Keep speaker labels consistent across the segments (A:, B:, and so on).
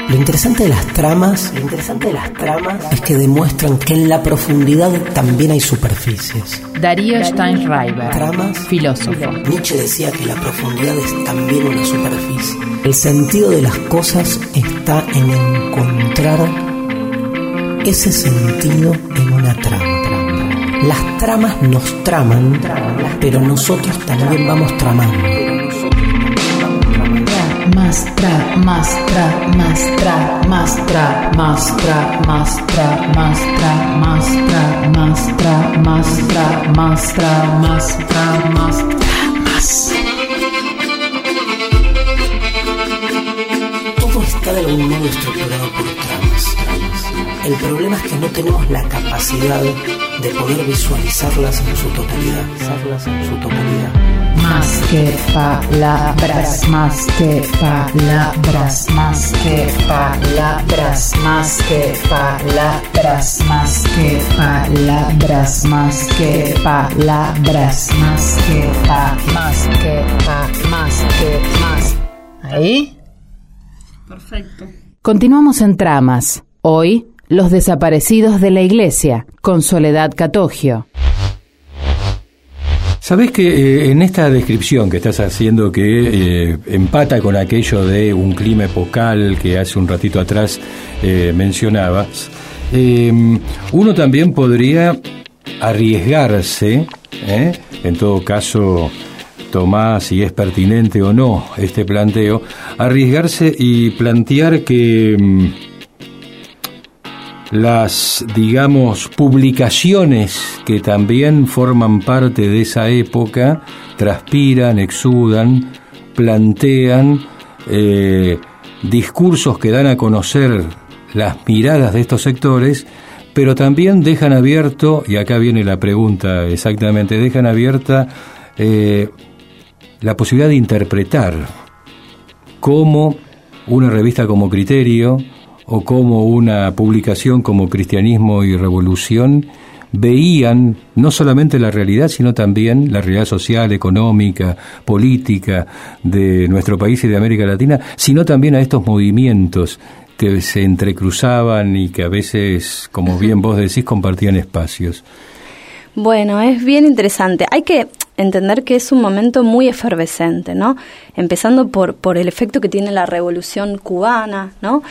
A: Lo interesante de las tramas es que demuestran que en la profundidad también hay superficies.
B: Darío Steinschreiber,
A: Tramas,
B: filósofo.
A: Nietzsche decía que la profundidad es también una superficie. El sentido de las cosas está en encontrar ese sentido en una trama. Las tramas nos traman, pero nosotros también vamos tramando. Todo está de algún modo estructurado por tramas. El problema es que no tenemos la capacidad de poder visualizarlas en su totalidad.
B: Más que palabras, más que palabras, más que palabras, más que palabras, más que palabras, más que palabras, más que más. ¿Ahí?
C: Perfecto.
B: Continuamos en Tramas. Hoy, Los desaparecidos de la iglesia, con Soledad Catogio.
D: Sabés que en esta descripción que estás haciendo, que empata con aquello de un clima epocal que hace un ratito atrás mencionabas, uno también podría arriesgarse, en todo caso, tomá si es pertinente o no este planteo, arriesgarse y plantear que las, digamos, publicaciones que también forman parte de esa época transpiran, exudan, plantean discursos que dan a conocer las miradas de estos sectores, pero también dejan abierto, y acá viene la pregunta exactamente, dejan abierta la posibilidad de interpretar cómo una revista como Criterio o como una publicación como Cristianismo y Revolución veían no solamente la realidad, sino también la realidad social, económica, política de nuestro país y de América Latina, sino también a estos movimientos que se entrecruzaban y que a veces, como bien vos decís, compartían espacios.
C: Bueno, es bien interesante. Hay que entender que es un momento muy efervescente, ¿no? Empezando por el efecto que tiene la Revolución Cubana, ¿no?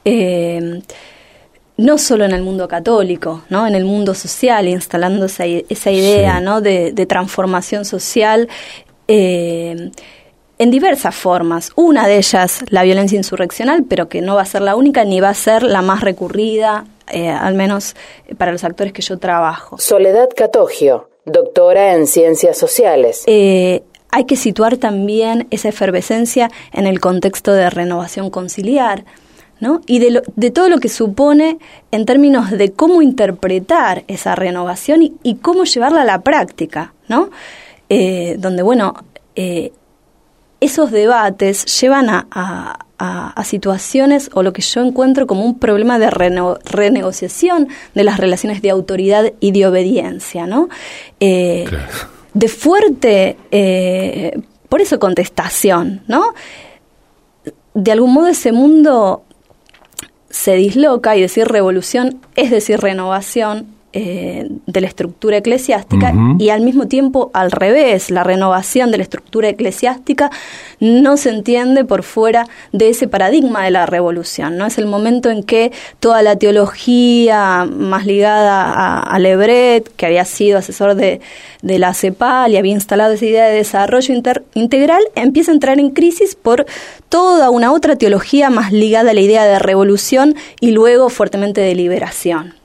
C: No solo en el mundo católico, ¿no? En el mundo social, instalando esa idea, sí, ¿no? de transformación social en diversas formas. Una de ellas, la violencia insurreccional, pero que no va a ser la única ni va a ser la más recurrida, al menos para los actores que yo trabajo.
B: Soledad Catogio, doctora en Ciencias Sociales.
C: Hay que situar también esa efervescencia en el contexto de renovación conciliar, ¿no? Y de todo lo que supone en términos de cómo interpretar esa renovación y cómo llevarla a la práctica, ¿no? Donde, bueno, esos debates llevan a situaciones o lo que yo encuentro como un problema de renegociación de las relaciones de autoridad y de obediencia, ¿no? Claro. De fuerte, por eso contestación, ¿no? De algún modo ese mundo se disloca y decir revolución es decir renovación de la estructura eclesiástica, uh-huh, y al mismo tiempo al revés, la renovación de la estructura eclesiástica no se entiende por fuera de ese paradigma de la revolución, ¿no? Es el momento en que toda la teología más ligada a Lebret, que había sido asesor de la CEPAL y había instalado esa idea de desarrollo integral, empieza a entrar en crisis por toda una otra teología más ligada a la idea de revolución y luego fuertemente de liberación.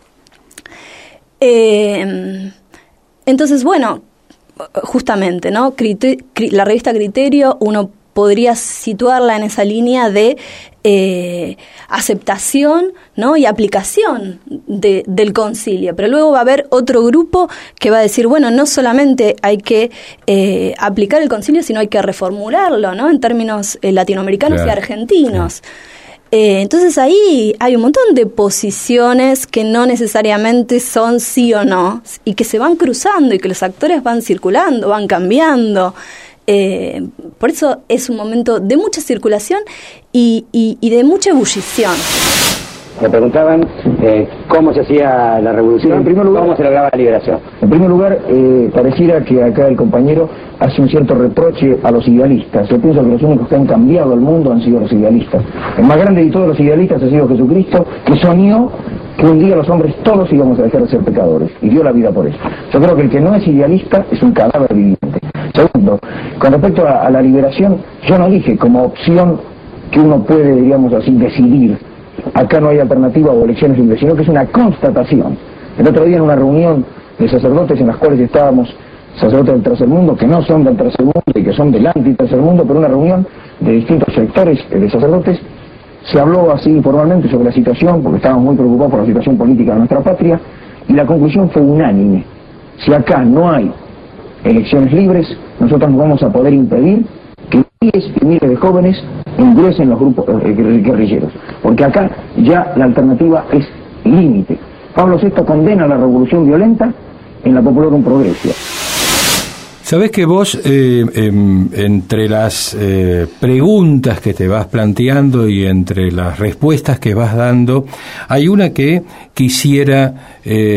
C: Entonces, bueno, justamente, ¿no? La revista Criterio, uno podría situarla en esa línea de aceptación, ¿no? Y aplicación del concilio, pero luego va a haber otro grupo que va a decir, bueno, no solamente hay que aplicar el concilio, sino hay que reformularlo, ¿no? En términos latinoamericanos, claro, y argentinos. Claro. Entonces ahí hay un montón de posiciones que no necesariamente son sí o no, y que se van cruzando y que los actores van circulando, van cambiando. Por eso es un momento de mucha circulación y de mucha ebullición.
E: Me preguntaban cómo se hacía la revolución, en primer lugar, cómo se lograba la liberación. En primer lugar, pareciera que acá el compañero hace un cierto reproche a los idealistas. Yo pienso que los únicos que han cambiado el mundo han sido los idealistas. El más grande de todos los idealistas ha sido Jesucristo, que soñó que un día los hombres todos íbamos a dejar de ser pecadores, y dio la vida por eso. Yo creo que el que no es idealista es un cadáver viviente. Segundo, con respecto a la liberación, yo no dije como opción que uno puede, diríamos así, decidir. Acá no hay alternativa o elecciones libres, sino que es una constatación. El otro día en una reunión de sacerdotes en las cuales estábamos sacerdotes del tercer mundo, que no son del tercer mundo y que son del anti-tercer mundo, pero una reunión de distintos sectores de sacerdotes, se habló así informalmente sobre la situación, porque estábamos muy preocupados por la situación política de nuestra patria, y la conclusión fue unánime. Si acá no hay elecciones libres, nosotros no vamos a poder impedir que miles y miles de jóvenes ingresen los grupos guerrilleros, porque acá ya la alternativa es límite. Pablo VI condena la revolución violenta en la Populorum Progressio.
D: Sabés que vos, entre las preguntas que te vas planteando y entre las respuestas que vas dando, hay una que quisiera,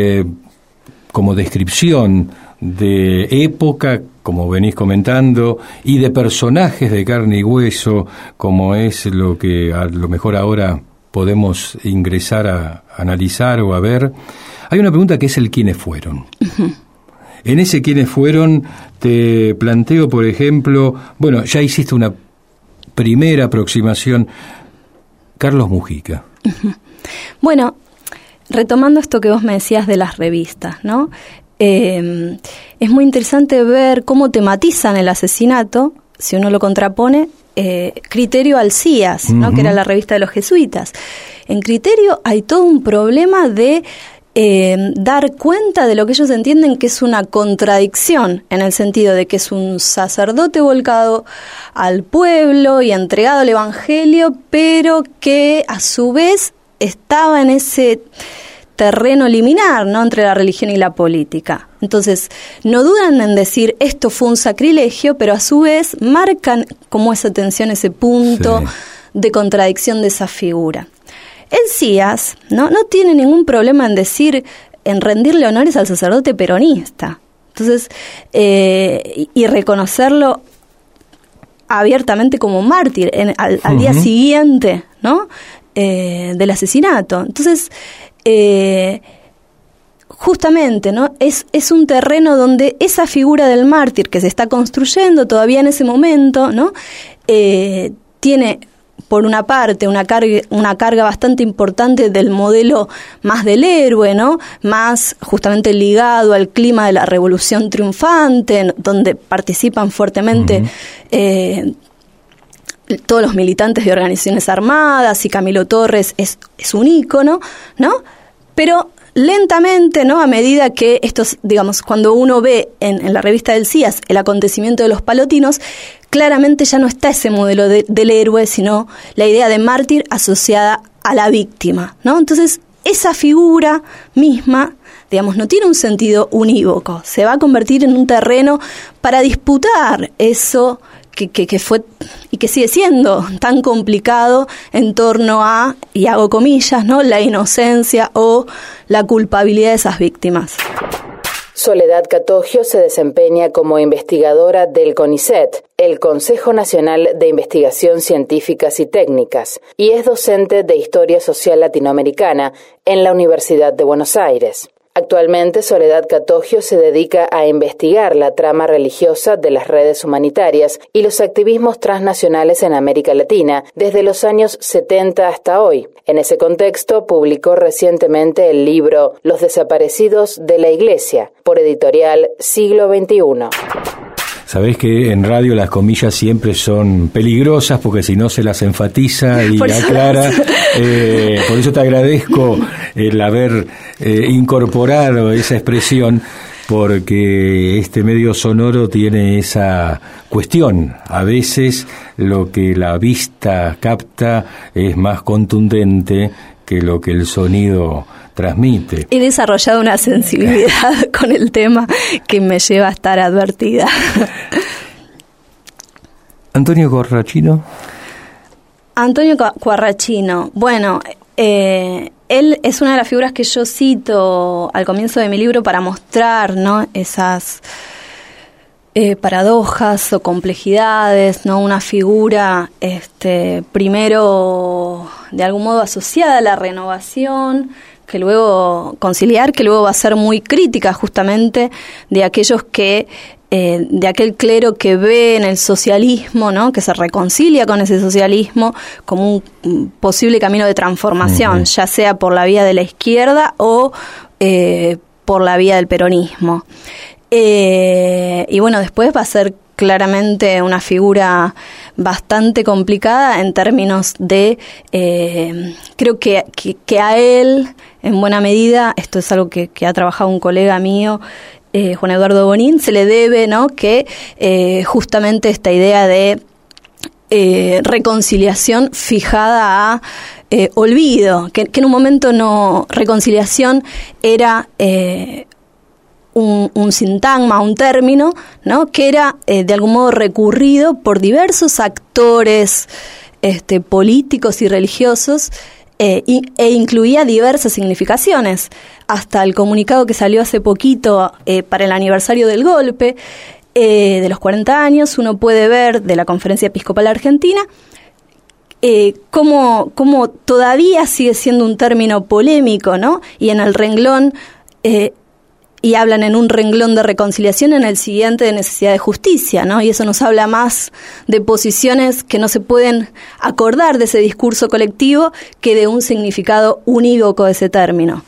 D: como descripción de época, como venís comentando, y de personajes de carne y hueso, como es lo que a lo mejor ahora podemos ingresar a analizar o a ver. Hay una pregunta que es el quiénes fueron. Uh-huh. En ese quiénes fueron te planteo, por ejemplo, bueno, ya hiciste una primera aproximación, Carlos Mujica.
C: Uh-huh. Bueno, retomando esto que vos me decías de las revistas, ¿no? Es muy interesante ver cómo tematizan el asesinato, si uno lo contrapone, Criterio al CIAS, ¿no? Uh-huh. Que era la revista de los jesuitas. En Criterio hay todo un problema de dar cuenta de lo que ellos entienden que es una contradicción, en el sentido de que es un sacerdote volcado al pueblo y entregado al evangelio, pero que a su vez estaba en ese terreno liminar, ¿no?, entre la religión y la política. Entonces, no dudan en decir esto fue un sacrilegio, pero a su vez marcan como esa tensión, ese punto de contradicción de esa figura. El CIAS no tiene ningún problema en decir, en rendirle honores al sacerdote peronista. Entonces, y reconocerlo abiertamente como mártir al día siguiente, ¿no?, del asesinato. Entonces, justamente, ¿no?, es un terreno donde esa figura del mártir que se está construyendo todavía en ese momento, ¿no?, tiene por una parte una carga bastante importante del modelo más del héroe, ¿no?, más justamente ligado al clima de la revolución triunfante, donde participan fuertemente todos los militantes de organizaciones armadas, y Camilo Torres es un ícono, ¿no? Pero lentamente, ¿no?, a medida que estos, digamos, cuando uno ve en la revista del CIAS el acontecimiento de los palotinos, claramente ya no está ese modelo del héroe, sino la idea de mártir asociada a la víctima, ¿no? Entonces, esa figura misma, digamos, no tiene un sentido unívoco, se va a convertir en un terreno para disputar eso que fue y que sigue siendo tan complicado en torno a, y hago comillas, ¿no?, la inocencia o la culpabilidad de esas víctimas.
B: Soledad Catogio se desempeña como investigadora del CONICET, el Consejo Nacional de Investigación Científicas y Técnicas, y es docente de Historia Social Latinoamericana en la Universidad de Buenos Aires. Actualmente, Soledad Catogio se dedica a investigar la trama religiosa de las redes humanitarias y los activismos transnacionales en América Latina desde los años 70 hasta hoy. En ese contexto, publicó recientemente el libro Los desaparecidos de la Iglesia, por editorial Siglo XXI.
D: Sabés que en radio las comillas siempre son peligrosas porque si no se las enfatiza y aclara. Por eso te agradezco el haber incorporado esa expresión, porque este medio sonoro tiene esa cuestión. A veces lo que la vista capta es más contundente que lo que el sonido transmite.
C: He desarrollado una sensibilidad con el tema que me lleva a estar advertida.
D: Antonio Quarrachino.
C: Antonio Quarrachino, bueno, él es una de las figuras que yo cito al comienzo de mi libro para mostrar, ¿no?, esas paradojas o complejidades, ¿no? Una figura, primero de algún modo asociada a la renovación, que luego conciliar, que luego va a ser muy crítica justamente de aquellos que de aquel clero que ve en el socialismo, ¿no?, que se reconcilia con ese socialismo como un posible camino de transformación, ya sea por la vía de la izquierda o por la vía del peronismo. Y bueno, después va a ser claramente una figura bastante complicada en términos de, creo que a él, en buena medida, esto es algo que ha trabajado un colega mío, Juan Eduardo Bonín, se le debe, ¿no?, que justamente esta idea de reconciliación fijada a olvido, que en un momento no, reconciliación era un sintagma, un término, ¿no?, que era de algún modo recurrido por diversos actores políticos y religiosos, e incluía diversas significaciones. Hasta el comunicado que salió hace poquito para el aniversario del golpe de los 40 años, uno puede ver de la Conferencia Episcopal Argentina cómo todavía sigue siendo un término polémico, ¿no? Y en el renglón, y hablan en un renglón de reconciliación, en el siguiente de necesidad de justicia, ¿no? Y eso nos habla más de posiciones que no se pueden acordar de ese discurso colectivo que de un significado unívoco de ese término.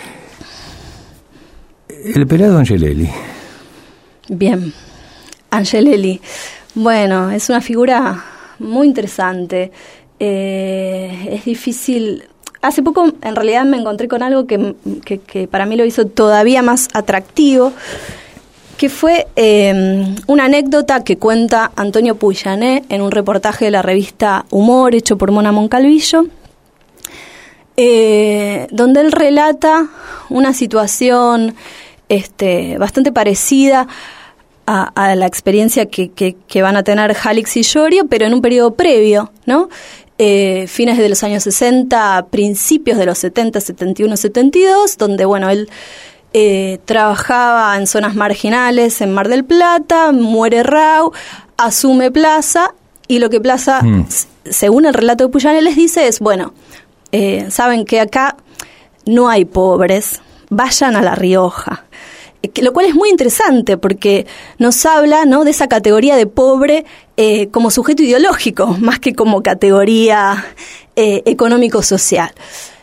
D: El pelado Angelelli.
C: Bien, Angelelli. Bueno, es una figura muy interesante. Es difícil. Hace poco, en realidad, me encontré con algo que para mí lo hizo todavía más atractivo, que fue una anécdota que cuenta Antonio Pujané en un reportaje de la revista Humor, hecho por Mona Moncalvillo, donde él relata una situación bastante parecida a la experiencia que van a tener Jálix y Llorio, pero en un periodo previo, ¿no? Fines de los años 60, principios de los 70, 71, 72, donde, bueno, él trabajaba en zonas marginales en Mar del Plata, muere Rau, asume Plaza, y lo que Plaza, según el relato de Pujané, les dice es, bueno, saben que acá no hay pobres, vayan a La Rioja. Lo cual es muy interesante porque nos habla, ¿no?, de esa categoría de pobre como sujeto ideológico, más que como categoría económico-social.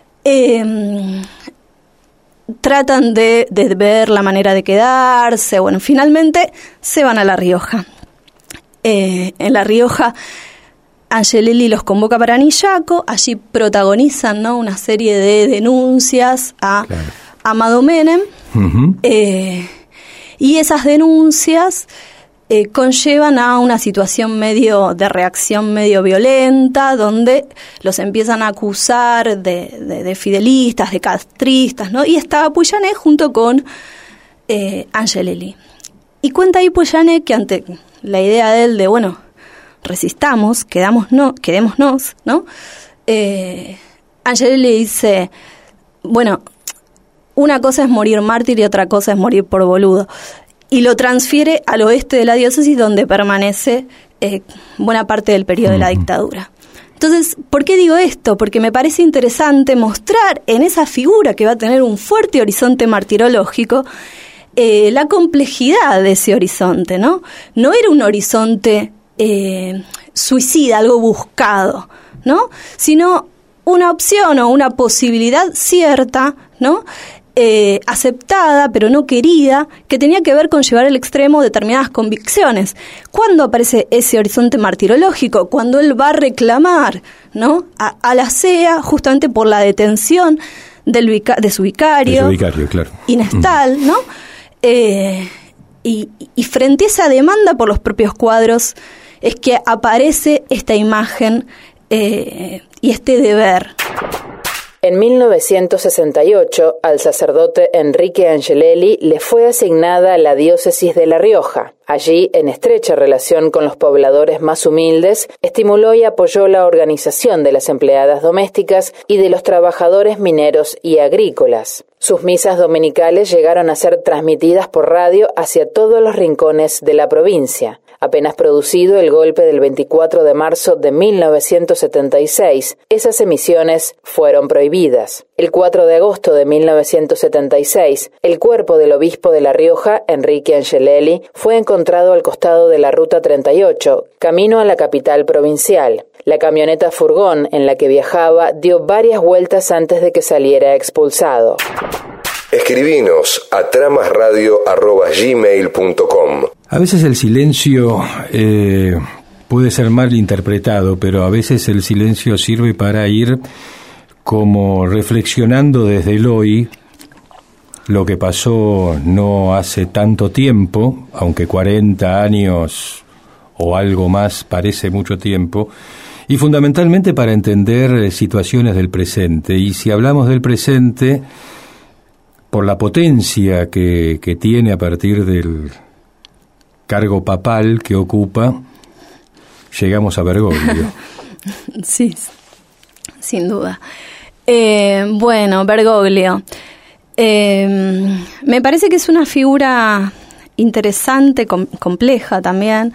C: Tratan de ver la manera de quedarse. Bueno, finalmente se van a La Rioja. En La Rioja, Angelelli los convoca para Anillaco. Allí protagonizan, ¿no?, una serie de denuncias a Amado Menem. Y esas denuncias conllevan a una situación medio de reacción medio violenta, donde los empiezan a acusar de fidelistas, de castristas, ¿no? Y estaba Pujané junto con Angelelli. Y cuenta ahí Pujané que ante la idea de él de, bueno, resistamos, quedémonos, ¿no? Angelelli dice, bueno, una cosa es morir mártir y otra cosa es morir por boludo. Y lo transfiere al oeste de la diócesis, donde permanece buena parte del periodo de la dictadura. Entonces, ¿por qué digo esto? Porque me parece interesante mostrar en esa figura que va a tener un fuerte horizonte martirológico la complejidad de ese horizonte, ¿no? No era un horizonte suicida, algo buscado, ¿no? Sino una opción o una posibilidad cierta, ¿no?, aceptada pero no querida, que tenía que ver con llevar al extremo determinadas convicciones. ¿Cuándo aparece ese horizonte martirológico? Cuando él va a reclamar, ¿no?, a la CEA justamente por la detención de su vicario,
D: claro,
C: Inestal, ¿no? Y frente a esa demanda por los propios cuadros es que aparece esta imagen y este deber.
B: En 1968, al sacerdote Enrique Angelelli le fue asignada la diócesis de La Rioja. Allí, en estrecha relación con los pobladores más humildes, estimuló y apoyó la organización de las empleadas domésticas y de los trabajadores mineros y agrícolas. Sus misas dominicales llegaron a ser transmitidas por radio hacia todos los rincones de la provincia. Apenas producido el golpe del 24 de marzo de 1976, esas emisiones fueron prohibidas. El 4 de agosto de 1976, el cuerpo del obispo de La Rioja, Enrique Angelelli, fue encontrado al costado de la Ruta 38, camino a la capital provincial. La camioneta furgón en la que viajaba dio varias vueltas antes de que saliera expulsado.
F: Escribinos a tramasradio@gmail.com.
D: A veces el silencio puede ser mal interpretado, pero a veces el silencio sirve para ir como reflexionando desde el hoy lo que pasó no hace tanto tiempo, aunque 40 años o algo más parece mucho tiempo, y fundamentalmente para entender situaciones del presente. Y si hablamos del presente, por la potencia que tiene a partir del cargo papal que ocupa, llegamos a Bergoglio.
C: Sí, sin duda. Bueno, Bergoglio. Me parece que es una figura interesante, compleja también,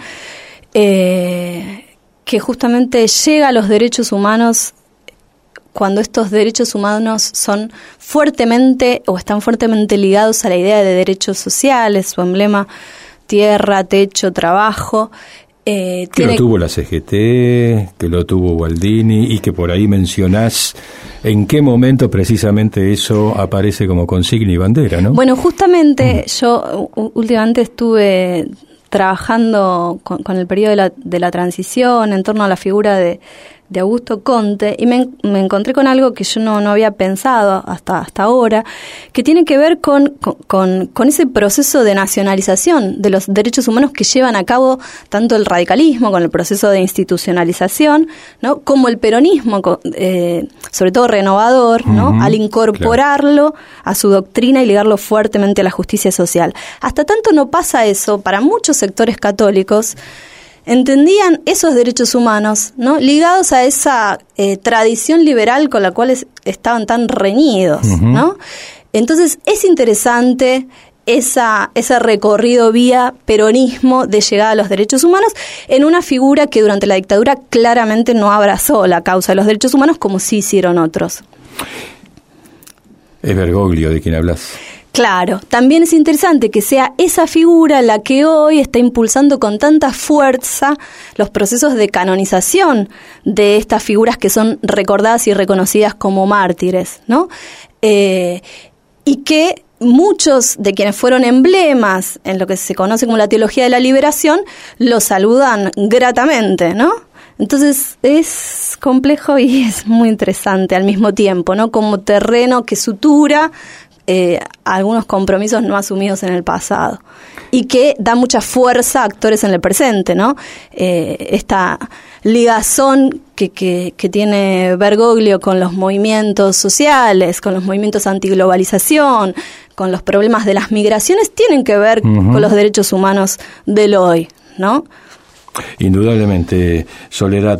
C: que justamente llega a los derechos humanos cuando estos derechos humanos son fuertemente o están fuertemente ligados a la idea de derechos sociales, su emblema tierra, techo, trabajo.
D: Que lo tuvo la CGT, que lo tuvo Gualdini, y que por ahí mencionás en qué momento precisamente eso aparece como consigna y bandera, ¿no?
C: Bueno, justamente yo últimamente estuve trabajando con el periodo de la transición en torno a la figura de Augusto Conte, y me encontré con algo que yo no había pensado hasta ahora, que tiene que ver con ese proceso de nacionalización de los derechos humanos que llevan a cabo tanto el radicalismo con el proceso de institucionalización, ¿no?, como el peronismo, sobre todo renovador, ¿no?, al incorporarlo a su doctrina y ligarlo fuertemente a la justicia social. Hasta tanto no pasa eso, para muchos sectores católicos entendían esos derechos humanos, ¿no?, ligados a esa tradición liberal con la cual estaban tan reñidos, ¿no? Entonces es interesante ese recorrido vía peronismo de llegada a los derechos humanos en una figura que durante la dictadura claramente no abrazó la causa de los derechos humanos como sí hicieron otros.
D: Es Bergoglio de quien hablas.
C: Claro, también es interesante que sea esa figura la que hoy está impulsando con tanta fuerza los procesos de canonización de estas figuras que son recordadas y reconocidas como mártires, ¿no? Y que muchos de quienes fueron emblemas en lo que se conoce como la teología de la liberación lo saludan gratamente, ¿no? Entonces es complejo y es muy interesante al mismo tiempo, ¿no? Como terreno que sutura algunos compromisos no asumidos en el pasado y que da mucha fuerza a actores en el presente, ¿no? Esta ligazón que tiene Bergoglio con los movimientos sociales, con los movimientos antiglobalización, con los problemas de las migraciones, tienen que ver con los derechos humanos del hoy, ¿no?
D: Indudablemente, Soledad.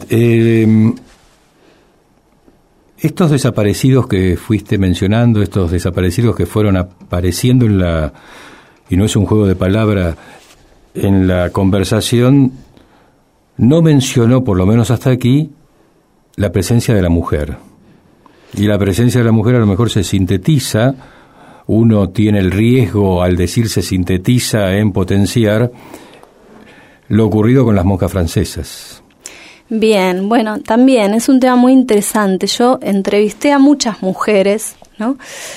D: Estos desaparecidos que fuiste mencionando, estos desaparecidos que fueron apareciendo y no es un juego de palabra, en la conversación, no mencionó, por lo menos hasta aquí, la presencia de la mujer. Y la presencia de la mujer a lo mejor se sintetiza, uno tiene el riesgo al decir se sintetiza en potenciar lo ocurrido con las monjas francesas.
C: Bien, bueno, también es un tema muy interesante. Yo entrevisté a muchas mujeres, ¿no?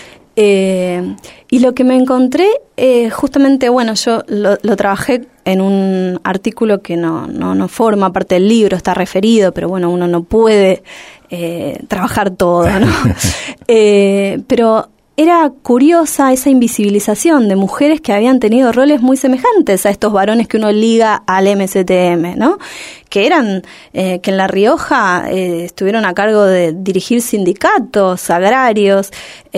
C: Y lo que me encontré, justamente, bueno, yo lo trabajé en un artículo que no forma parte del libro, está referido, pero bueno, uno no puede trabajar todo, ¿no? Pero era curiosa esa invisibilización de mujeres que habían tenido roles muy semejantes a estos varones que uno liga al MSTM, ¿no? Que eran, que en La Rioja estuvieron a cargo de dirigir sindicatos agrarios,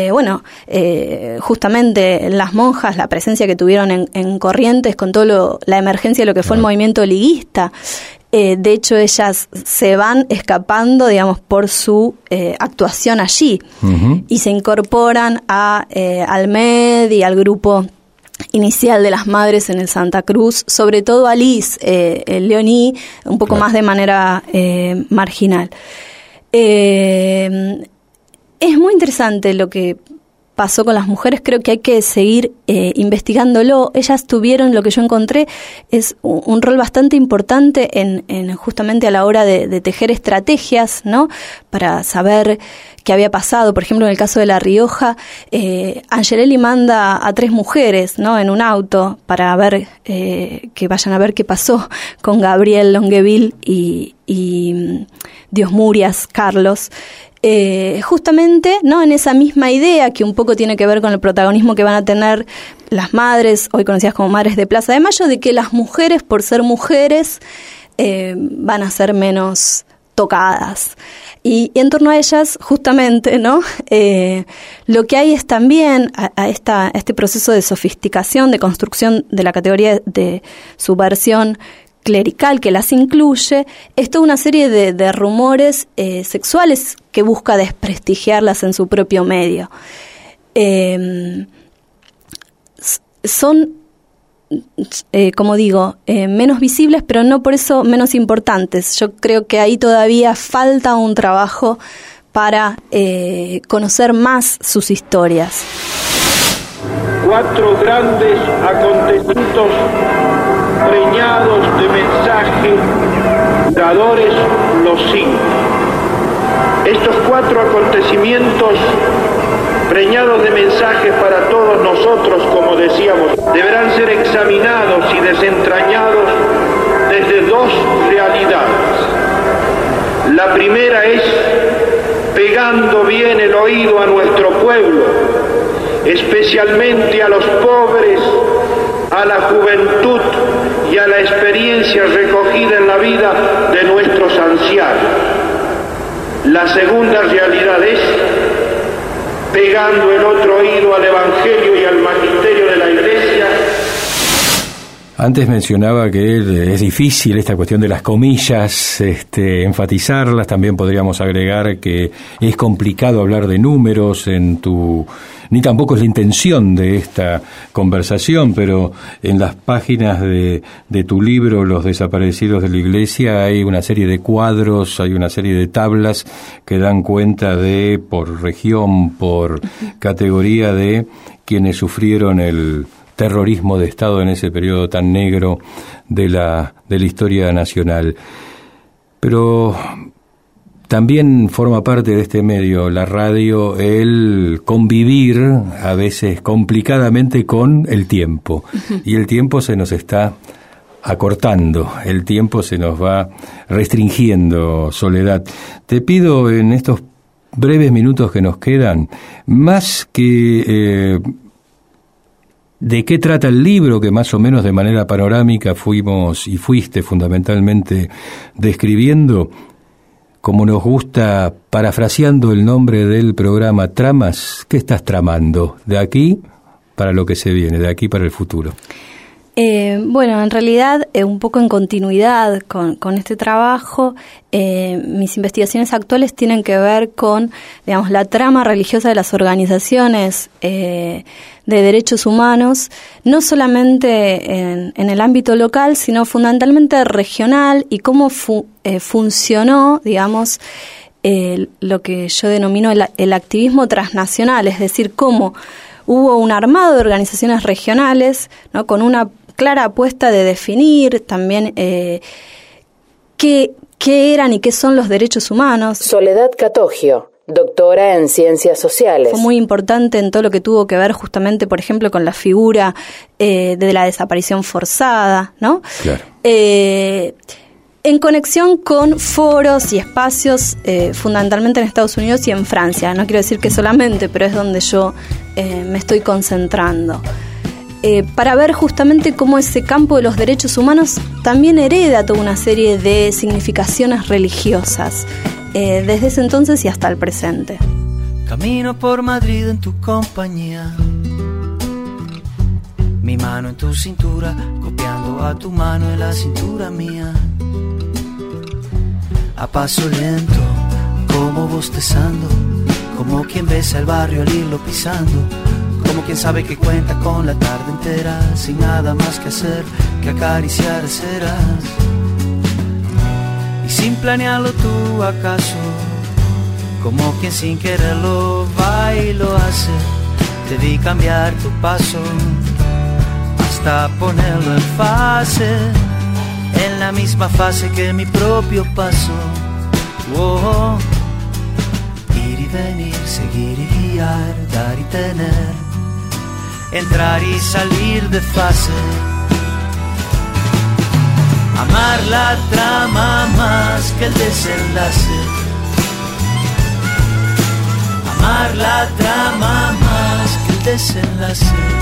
C: justamente las monjas, la presencia que tuvieron en Corrientes con todo la emergencia de lo que fue el movimiento liguista. De hecho, ellas se van escapando, digamos, por su actuación allí, y se incorporan al MED y al grupo inicial de las madres en el Santa Cruz, sobre todo a Liz Leoní, un poco más de manera marginal. Es muy interesante lo que pasó con las mujeres, creo que hay que seguir investigándolo. Ellas tuvieron, lo que yo encontré, es un rol bastante importante en justamente a la hora de tejer estrategias, ¿no? Para saber qué había pasado. Por ejemplo, en el caso de La Rioja, Angelelli manda a 3 mujeres, ¿no? En un auto para ver, que vayan a ver qué pasó con Gabriel Longueville y Dios Murias Carlos. Justamente, ¿no? En esa misma idea que un poco tiene que ver con el protagonismo que van a tener las madres, hoy conocidas como madres de Plaza de Mayo, de que las mujeres, por ser mujeres, van a ser menos tocadas. Y en torno a ellas, justamente, ¿no? Lo que hay es también a este proceso de sofisticación, de construcción de la categoría de subversión clerical que las incluye, es toda una serie de rumores sexuales que busca desprestigiarlas en su propio medio. Son, como digo, menos visibles, pero no por eso menos importantes. Yo creo que ahí todavía falta un trabajo para conocer más sus historias.
G: 4 grandes acontecimientos preñados de mensaje, dadores los 5. Estos 4 acontecimientos preñados de mensajes para todos nosotros, como decíamos, deberán ser examinados y desentrañados desde 2 realidades. La primera es pegando bien el oído a nuestro pueblo, especialmente a los pobres, a la juventud y a la experiencia recogida en la vida de nuestros ancianos. La segunda realidad es pegando el otro oído al Evangelio y al magisterio de la Iglesia.
D: Antes mencionaba que es difícil esta cuestión de las comillas, enfatizarlas. También podríamos agregar que es complicado hablar de números ni tampoco es la intención de esta conversación, pero en las páginas de tu libro, Los desaparecidos de la Iglesia, hay una serie de cuadros, hay una serie de tablas que dan cuenta de, por región, por categoría, de quienes sufrieron el terrorismo de Estado en ese periodo tan negro de la historia nacional. Pero también forma parte de este medio, la radio, el convivir, a veces complicadamente, con el tiempo. Y el tiempo se nos está acortando, el tiempo se nos va restringiendo, Soledad. Te pido en estos breves minutos que nos quedan, más que de qué trata el libro, que más o menos de manera panorámica fuiste fundamentalmente describiendo, como nos gusta, parafraseando el nombre del programa, tramas. ¿Qué estás tramando de aquí para lo que se viene, de aquí para el futuro?
C: Bueno, en realidad, un poco en continuidad con este trabajo, mis investigaciones actuales tienen que ver con, digamos, la trama religiosa de las organizaciones de derechos humanos, no solamente en el ámbito local, sino fundamentalmente regional, y cómo funcionó, digamos, lo que yo denomino el activismo transnacional, es decir, cómo hubo un armado de organizaciones regionales, ¿no? Con una clara apuesta de definir también qué eran y qué son los derechos humanos.
B: Soledad Catogio, doctora en Ciencias Sociales.
C: Fue muy importante en todo lo que tuvo que ver justamente, por ejemplo, con la figura de la desaparición forzada, ¿no? Claro. En conexión con foros y espacios fundamentalmente en Estados Unidos y en Francia. No quiero decir que solamente, pero es donde yo me estoy concentrando. Para ver justamente cómo ese campo de los derechos humanos también hereda toda una serie de significaciones religiosas, desde ese entonces y hasta el presente.
H: Camino por Madrid en tu compañía, mi mano en tu cintura, copiando a tu mano en la cintura mía. A paso lento, como bostezando, como quien besa el barrio al irlo pisando, como quien sabe que cuenta con la tarde entera, sin nada más que hacer que acariciar ceras. Y sin planearlo tú acaso, como quien sin quererlo va y lo hace, te vi cambiar tu paso hasta ponerlo en fase, en la misma fase que mi propio paso. Oh, ir y venir, seguir y guiar, dar y tener, entrar y salir de fase. Amar la trama más que el desenlace. Amar la trama más que el desenlace.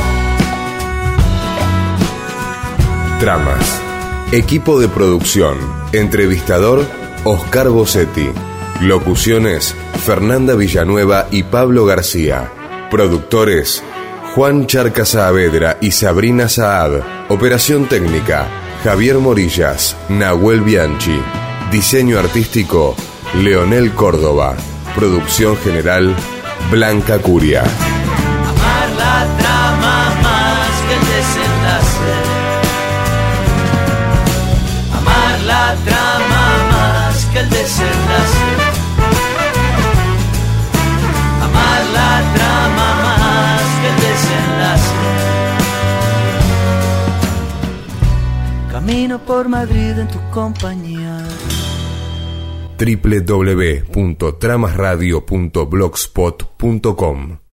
F: Tramas. Equipo de producción. Entrevistador, Oscar Bossetti. Locuciones, Fernanda Villanueva y Pablo García. Productores, Juan Charca Saavedra y Sabrina Saad. Operación técnica, Javier Morillas, Nahuel Bianchi. Diseño artístico, Leonel Córdoba. Producción general, Blanca Curia.
H: Amar la trama más que el desenlace. Amar la trama más que el desenlace. Amar la trama más que el desenlace. Camino por Madrid en tu compañía.
F: www.tramasradio.blogspot.com